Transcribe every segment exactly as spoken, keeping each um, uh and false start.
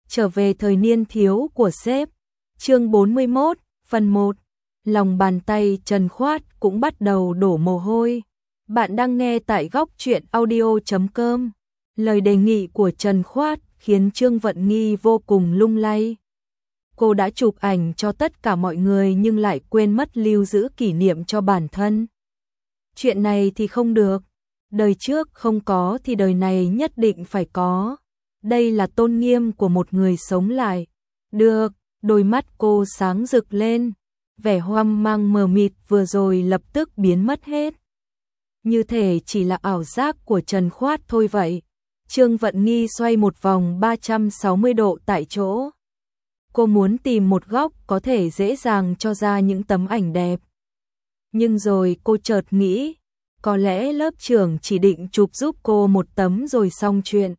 Trở về thời niên thiếu của sếp. Chương bốn mươi mốt, phần một. Lòng bàn tay Trần Khoát cũng bắt đầu đổ mồ hôi. Bạn đang nghe tại góc truyện audio chấm com. Lời đề nghị của Trần Khoát khiến Trương Vận Nghi vô cùng lung lay. Cô đã chụp ảnh cho tất cả mọi người nhưng lại quên mất lưu giữ kỷ niệm cho bản thân. Chuyện này thì không được. Đời trước không có thì đời này nhất định phải có. Đây là tôn nghiêm của một người sống lại. Được, đôi mắt cô sáng rực lên. Vẻ hoang mang mờ mịt vừa rồi lập tức biến mất hết. Như thể chỉ là ảo giác của Trần Khoát thôi vậy. Trương Vận Nghi xoay một vòng ba trăm sáu mươi độ tại chỗ. Cô muốn tìm một góc có thể dễ dàng cho ra những tấm ảnh đẹp. Nhưng rồi cô chợt nghĩ, có lẽ lớp trưởng chỉ định chụp giúp cô một tấm rồi xong chuyện.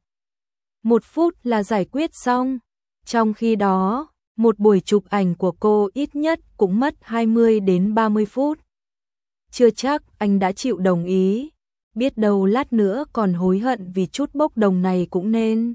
Một phút là giải quyết xong. Trong khi đó, một buổi chụp ảnh của cô ít nhất cũng mất hai mươi đến ba mươi phút. Chưa chắc anh đã chịu đồng ý. Biết đâu lát nữa còn hối hận vì chút bốc đồng này cũng nên.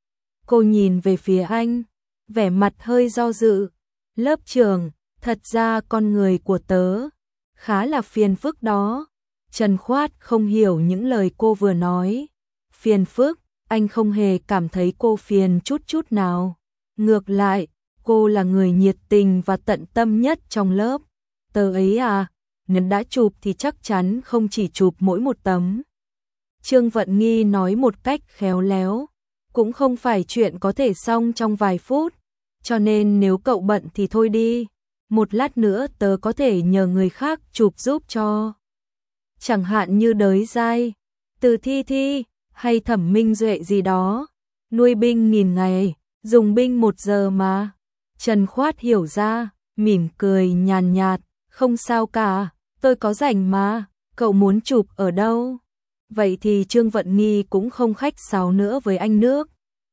Cô nhìn về phía anh, vẻ mặt hơi do dự. Lớp trưởng, thật ra con người của tớ khá là phiền phức đó. Trần Khoát không hiểu những lời cô vừa nói. Phiền phức, anh không hề cảm thấy cô phiền chút chút nào. Ngược lại, cô là người nhiệt tình và tận tâm nhất trong lớp. Tớ ấy à, nếu đã chụp thì chắc chắn không chỉ chụp mỗi một tấm. Trương Vận Nghi nói một cách khéo léo. Cũng không phải chuyện có thể xong trong vài phút. Cho nên nếu cậu bận thì thôi đi. Một lát nữa tớ có thể nhờ người khác chụp giúp cho. Chẳng hạn như Đới Giai, Từ Thi Thi, hay Thẩm Minh Duệ gì đó. Nuôi binh nghìn ngày, dùng binh một giờ mà. Trần Khoát hiểu ra, mỉm cười nhàn nhạt, không sao cả, tôi có rảnh mà, cậu muốn chụp ở đâu? Vậy thì Trương Vận Nghi cũng không khách sáo nữa với anh nước.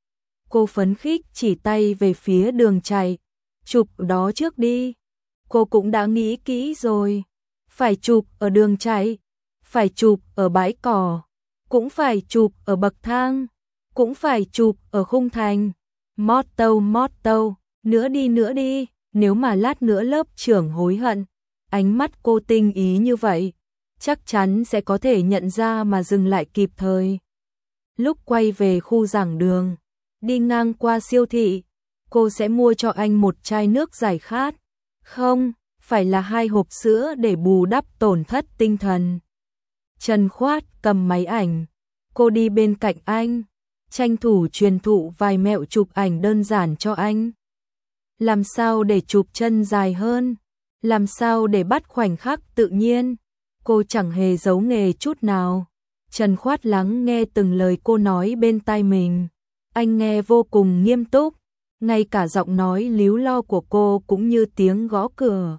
Cô phấn khích chỉ tay về phía đường chạy, chụp đó trước đi. Cô cũng đã nghĩ kỹ rồi, phải chụp ở đường chạy, phải chụp ở bãi cỏ, cũng phải chụp ở bậc thang, cũng phải chụp ở khung thành. Mót tâu mót tâu, nữa đi nữa đi, nếu mà lát nữa lớp trưởng hối hận. Ánh mắt cô tinh ý như vậy, chắc chắn sẽ có thể nhận ra mà dừng lại kịp thời. Lúc quay về khu giảng đường, đi ngang qua siêu thị, cô sẽ mua cho anh một chai nước giải khát. Không, phải là hai hộp sữa để bù đắp tổn thất tinh thần. Trần Khoát cầm máy ảnh, cô đi bên cạnh anh, tranh thủ truyền thụ vài mẹo chụp ảnh đơn giản cho anh. Làm sao để chụp chân dài hơn, làm sao để bắt khoảnh khắc tự nhiên. Cô chẳng hề giấu nghề chút nào. Trần Khoát lắng nghe từng lời cô nói bên tai mình. Anh nghe vô cùng nghiêm túc, ngay cả giọng nói líu lo của cô cũng như tiếng gõ cửa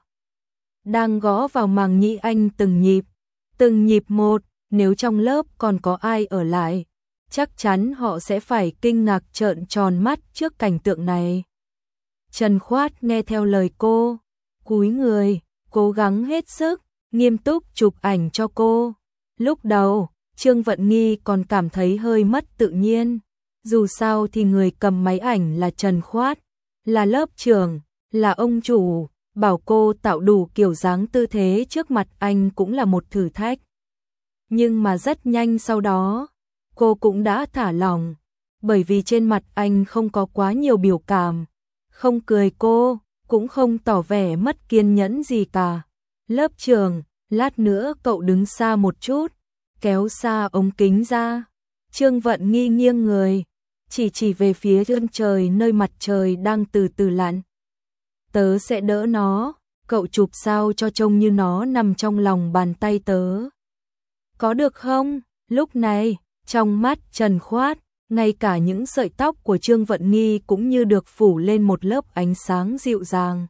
đang gõ vào màng nhĩ anh từng nhịp, từng nhịp một. Nếu trong lớp còn có ai ở lại, chắc chắn họ sẽ phải kinh ngạc trợn tròn mắt trước cảnh tượng này. Trần Khoát nghe theo lời cô, cúi người, cố gắng hết sức, nghiêm túc chụp ảnh cho cô. Lúc đầu, Trương Vận Nghi còn cảm thấy hơi mất tự nhiên. Dù sao thì người cầm máy ảnh là Trần Khoát, là lớp trưởng, là ông chủ, bảo cô tạo đủ kiểu dáng tư thế trước mặt anh cũng là một thử thách. Nhưng mà rất nhanh sau đó, cô cũng đã thả lỏng, bởi vì trên mặt anh không có quá nhiều biểu cảm, không cười cô, cũng không tỏ vẻ mất kiên nhẫn gì cả. Lớp trưởng, lát nữa cậu đứng xa một chút, kéo xa ống kính ra. Trương Vận Nghi nghiêng người, chỉ chỉ về phía chân trời nơi mặt trời đang từ từ lặn. Tớ sẽ đỡ nó, cậu chụp sao cho trông như nó nằm trong lòng bàn tay tớ. Có được không? Lúc này, trong mắt Trần Khoát, ngay cả những sợi tóc của Trương Vận Nghi cũng như được phủ lên một lớp ánh sáng dịu dàng.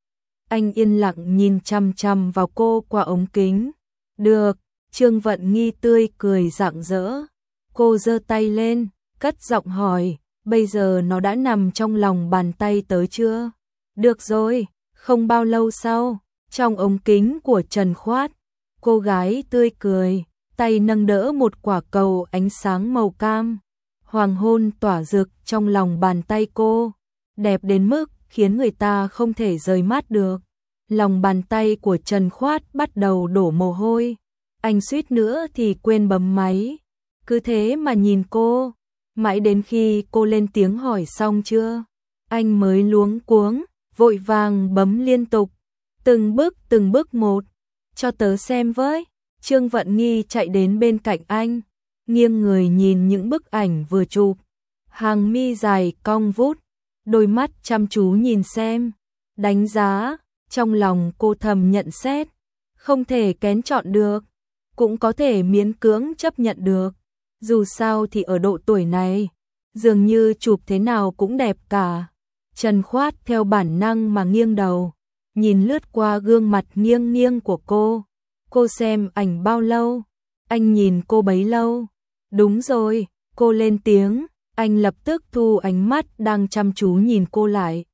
Anh yên lặng nhìn chăm chăm vào cô qua ống kính. Được, Trương Vận Nghi tươi cười rạng rỡ. Cô giơ tay lên, cất giọng hỏi, bây giờ nó đã nằm trong lòng bàn tay tớ chưa? Được rồi, không bao lâu sau, trong ống kính của Trần Khoát, cô gái tươi cười, tay nâng đỡ một quả cầu ánh sáng màu cam. Hoàng hôn tỏa rực trong lòng bàn tay cô, đẹp đến mức khiến người ta không thể rời mắt được. Lòng bàn tay của Trần Khoát bắt đầu đổ mồ hôi. Anh suýt nữa thì quên bấm máy. Cứ thế mà nhìn cô, mãi đến khi cô lên tiếng hỏi xong chưa, anh mới luống cuống, vội vàng bấm liên tục, từng bước từng bước một, cho tớ xem với. Trương Vận Nghi chạy đến bên cạnh anh, nghiêng người nhìn những bức ảnh vừa chụp, hàng mi dài cong vút, đôi mắt chăm chú nhìn xem, đánh giá, trong lòng cô thầm nhận xét, không thể kén chọn được, cũng có thể miễn cưỡng chấp nhận được. Dù sao thì ở độ tuổi này, dường như chụp thế nào cũng đẹp cả. Trần Khoát theo bản năng mà nghiêng đầu, nhìn lướt qua gương mặt nghiêng nghiêng của cô. Cô xem ảnh bao lâu? Anh nhìn cô bấy lâu. Đúng rồi, cô lên tiếng, anh lập tức thu ánh mắt đang chăm chú nhìn cô lại.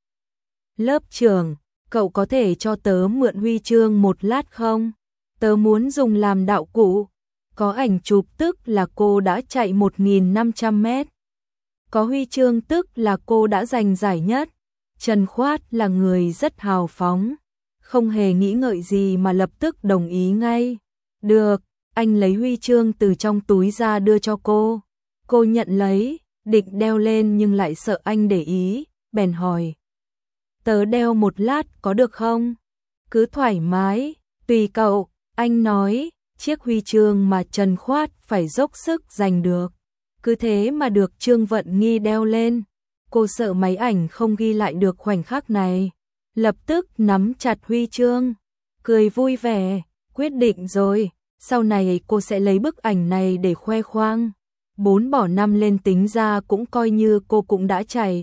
Lớp trưởng, cậu có thể cho tớ mượn huy chương một lát không? Tớ muốn dùng làm đạo cụ. Có ảnh chụp tức là cô đã chạy một nghìn năm trăm mét. Có huy chương tức là cô đã giành giải nhất. Trần Khoát là người rất hào phóng, không hề nghĩ ngợi gì mà lập tức đồng ý ngay. Được, anh lấy huy chương từ trong túi ra đưa cho cô. Cô nhận lấy, định đeo lên nhưng lại sợ anh để ý, bèn hỏi. Tớ đeo một lát có được không? Cứ thoải mái, tùy cậu, anh nói. Chiếc huy chương mà Trần Khoát phải dốc sức giành được, cứ thế mà được Trương Vận Nghi đeo lên. Cô sợ máy ảnh không ghi lại được khoảnh khắc này, lập tức nắm chặt huy chương, cười vui vẻ, quyết định rồi, sau này cô sẽ lấy bức ảnh này để khoe khoang. Bốn bỏ năm lên tính ra cũng coi như cô cũng đã chạy,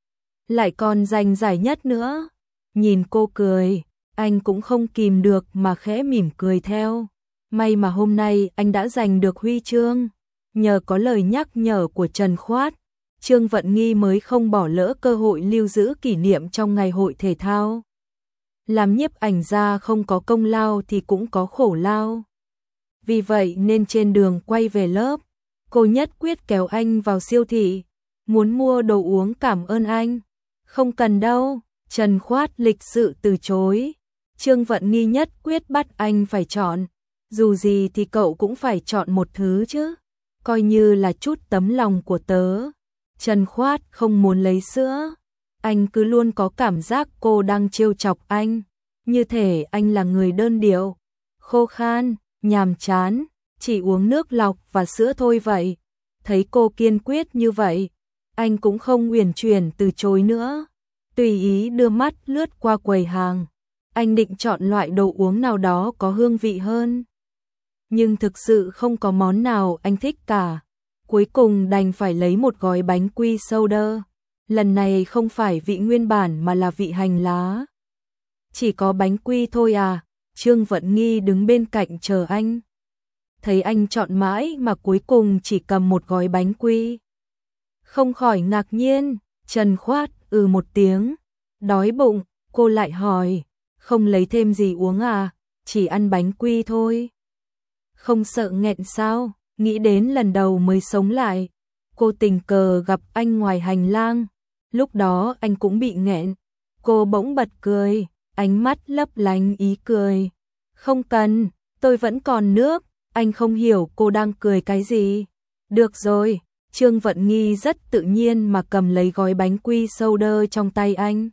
lại còn giành giải nhất nữa. Nhìn cô cười, anh cũng không kìm được mà khẽ mỉm cười theo. May mà hôm nay anh đã giành được huy chương, nhờ có lời nhắc nhở của Trần Khoát, Trương Vận Nghi mới không bỏ lỡ cơ hội lưu giữ kỷ niệm trong ngày hội thể thao. Làm nhiếp ảnh gia không có công lao thì cũng có khổ lao. Vì vậy nên trên đường quay về lớp, cô nhất quyết kéo anh vào siêu thị, muốn mua đồ uống cảm ơn anh. Không cần đâu, Trần Khoát lịch sự từ chối. Trương Vận Nghi nhất quyết bắt anh phải chọn. Dù gì thì cậu cũng phải chọn một thứ chứ, coi như là chút tấm lòng của tớ. Trần Khoát không muốn lấy sữa, anh cứ luôn có cảm giác cô đang trêu chọc anh, như thể anh là người đơn điệu, khô khan, nhàm chán, chỉ uống nước lọc và sữa thôi vậy. Thấy cô kiên quyết như vậy, anh cũng không uyển chuyển từ chối nữa, tùy ý đưa mắt lướt qua quầy hàng. Anh định chọn loại đồ uống nào đó có hương vị hơn, nhưng thực sự không có món nào anh thích cả. Cuối cùng đành phải lấy một gói bánh quy soda. Lần này không phải vị nguyên bản mà là vị hành lá. Chỉ có bánh quy thôi à? Trương Vận Nghi đứng bên cạnh chờ anh. Thấy anh chọn mãi mà cuối cùng chỉ cầm một gói bánh quy, không khỏi ngạc nhiên. Trần Khoát ừ một tiếng. Đói bụng, cô lại hỏi, không lấy thêm gì uống à? Chỉ ăn bánh quy thôi. Không sợ nghẹn sao? Nghĩ đến lần đầu mới sống lại, cô tình cờ gặp anh ngoài hành lang, lúc đó anh cũng bị nghẹn. Cô bỗng bật cười, ánh mắt lấp lánh ý cười. Không cần, tôi vẫn còn nước. Anh không hiểu cô đang cười cái gì. Được rồi, Trương Vận Nghi rất tự nhiên mà cầm lấy gói bánh quy soda trong tay anh,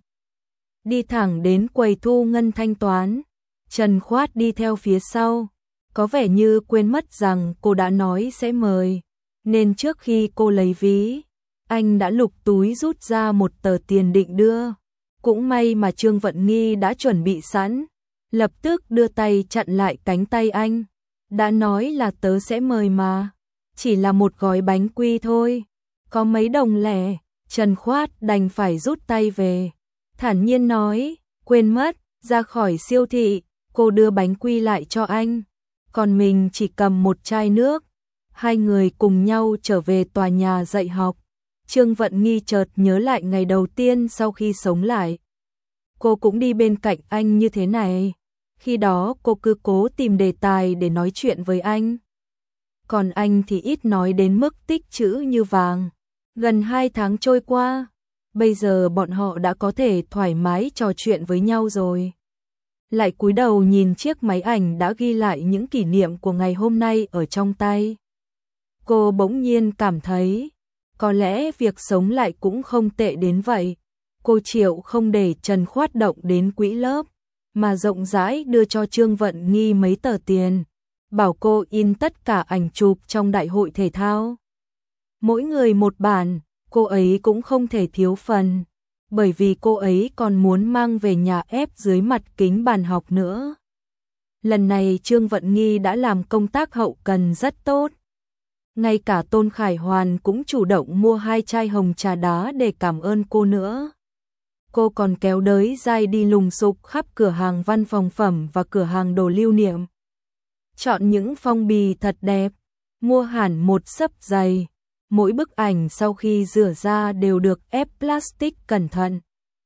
đi thẳng đến quầy thu ngân thanh toán. Trần Khoát đi theo phía sau, có vẻ như quên mất rằng cô đã nói sẽ mời, nên trước khi cô lấy ví, anh đã lục túi rút ra một tờ tiền định đưa. Cũng may mà Trương Vận Nghi đã chuẩn bị sẵn, lập tức đưa tay chặn lại cánh tay anh. Đã nói là tớ sẽ mời mà, chỉ là một gói bánh quy thôi, có mấy đồng lẻ. Trần Khoát đành phải rút tay về, thản nhiên nói, quên mất. Ra khỏi siêu thị, cô đưa bánh quy lại cho anh, còn mình chỉ cầm một chai nước. Hai người cùng nhau trở về tòa nhà dạy học. Trương Vận Nghi chợt nhớ lại ngày đầu tiên sau khi sống lại, cô cũng đi bên cạnh anh như thế này. Khi đó cô cứ cố tìm đề tài để nói chuyện với anh, còn anh thì ít nói đến mức tích chữ như vàng. Gần hai tháng trôi qua, bây giờ bọn họ đã có thể thoải mái trò chuyện với nhau rồi. Lại cúi đầu nhìn chiếc máy ảnh đã ghi lại những kỷ niệm của ngày hôm nay ở trong tay. Cô bỗng nhiên cảm thấy, có lẽ việc sống lại cũng không tệ đến vậy. Cô chịu không để Trần Khoát động đến quỹ lớp, mà rộng rãi đưa cho Trương Vận Nghi mấy tờ tiền, bảo cô in tất cả ảnh chụp trong đại hội thể thao. Mỗi người một bản, cô ấy cũng không thể thiếu phần, bởi vì cô ấy còn muốn mang về nhà ép dưới mặt kính bàn học nữa. Lần này Trương Vận Nghi đã làm công tác hậu cần rất tốt. Ngay cả Tôn Khải Hoàn cũng chủ động mua hai chai hồng trà đá để cảm ơn cô nữa. Cô còn kéo đới dai đi lùng sục khắp cửa hàng văn phòng phẩm và cửa hàng đồ lưu niệm. Chọn những phong bì thật đẹp, mua hẳn một xấp dày. Mỗi bức ảnh sau khi rửa ra đều được ép plastic cẩn thận.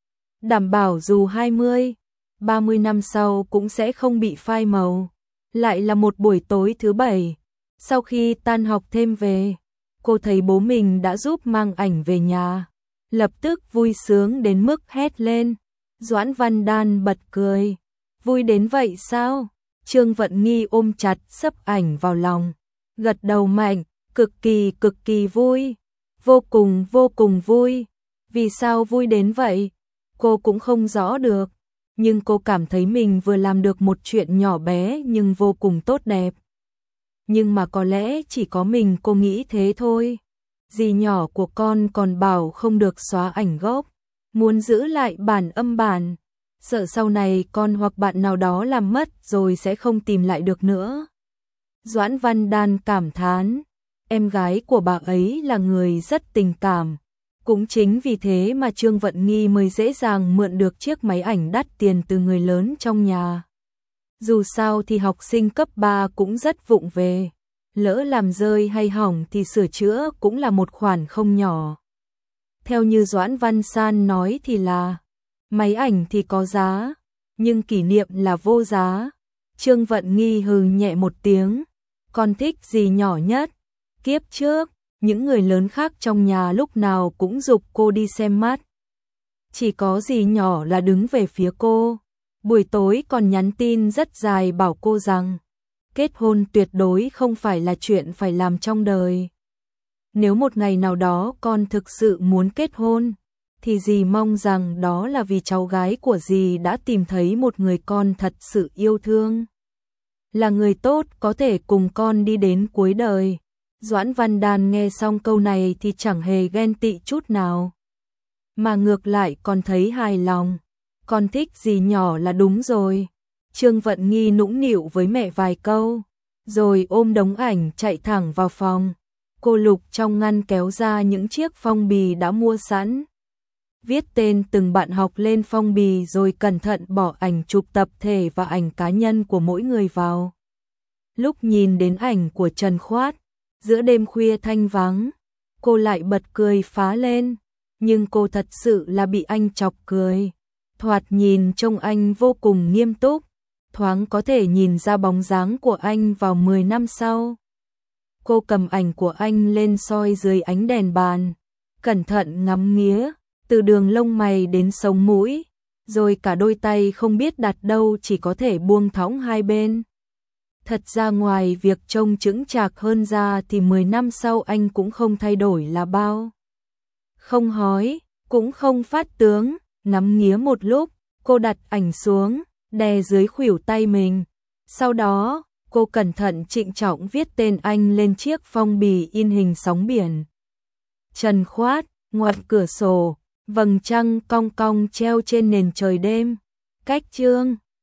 Đảm bảo dù hai mươi, ba mươi năm sau cũng sẽ không bị phai màu. Lại là một buổi tối thứ bảy. Sau khi tan học thêm về, cô thấy bố mình đã giúp mang ảnh về nhà. Lập tức vui sướng đến mức hét lên. Doãn Văn Đan bật cười. Vui đến vậy sao? Trương Vận Nghi ôm chặt xấp ảnh vào lòng. Gật đầu mạnh, cực kỳ cực kỳ vui. Vô cùng vô cùng vui. Vì sao vui đến vậy? Cô cũng không rõ được. Nhưng cô cảm thấy mình vừa làm được một chuyện nhỏ bé nhưng vô cùng tốt đẹp. Nhưng mà có lẽ chỉ có mình cô nghĩ thế thôi. Dì nhỏ của con còn bảo không được xóa ảnh gốc, muốn giữ lại bản âm bản, sợ sau này con hoặc bạn nào đó làm mất rồi sẽ không tìm lại được nữa. Doãn Văn Đan cảm thán, em gái của bà ấy là người rất tình cảm. Cũng chính vì thế mà Trương Vận Nghi mới dễ dàng mượn được chiếc máy ảnh đắt tiền từ người lớn trong nhà. Dù sao thì học sinh cấp ba cũng rất vụng về. Lỡ làm rơi hay hỏng thì sửa chữa cũng là một khoản không nhỏ. Theo như Doãn Văn San nói thì là, máy ảnh thì có giá, nhưng kỷ niệm là vô giá. Trương Vận Nghi hừ nhẹ một tiếng, con thích gì nhỏ nhất? Kiếp trước, những người lớn khác trong nhà lúc nào cũng giục cô đi xem mắt. Chỉ có dì nhỏ là đứng về phía cô, buổi tối còn nhắn tin rất dài bảo cô rằng, kết hôn tuyệt đối không phải là chuyện phải làm trong đời. Nếu một ngày nào đó con thực sự muốn kết hôn, thì dì mong rằng đó là vì cháu gái của dì đã tìm thấy một người con thật sự yêu thương. Là người tốt có thể cùng con đi đến cuối đời. Doãn Văn Đan nghe xong câu này thì chẳng hề ghen tị chút nào. Mà ngược lại còn thấy hài lòng. Con thích dì nhỏ là đúng rồi. Trương Vận Nghi nũng nịu với mẹ vài câu, rồi ôm đống ảnh chạy thẳng vào phòng. Cô lục trong ngăn kéo ra những chiếc phong bì đã mua sẵn. Viết tên từng bạn học lên phong bì rồi cẩn thận bỏ ảnh chụp tập thể và ảnh cá nhân của mỗi người vào. Lúc nhìn đến ảnh của Trần Khoát, giữa đêm khuya thanh vắng, cô lại bật cười phá lên. Nhưng cô thật sự là bị anh chọc cười. Thoạt nhìn trông anh vô cùng nghiêm túc. Thoáng có thể nhìn ra bóng dáng của anh vào mười năm sau. Cô cầm ảnh của anh lên soi dưới ánh đèn bàn, cẩn thận ngắm nghía, từ đường lông mày đến sống mũi, rồi cả đôi tay không biết đặt đâu chỉ có thể buông thõng hai bên. Thật ra ngoài việc trông chững chạc hơn ra thì mười năm sau anh cũng không thay đổi là bao. Không hói, cũng không phát tướng, ngắm nghía một lúc, cô đặt ảnh xuống, đè dưới khuỷu tay mình. Sau đó, cô cẩn thận trịnh trọng viết tên anh lên chiếc phong bì in hình sóng biển. Trần Khoát, ngoài cửa sổ, vầng trăng cong cong treo trên nền trời đêm. Cách chương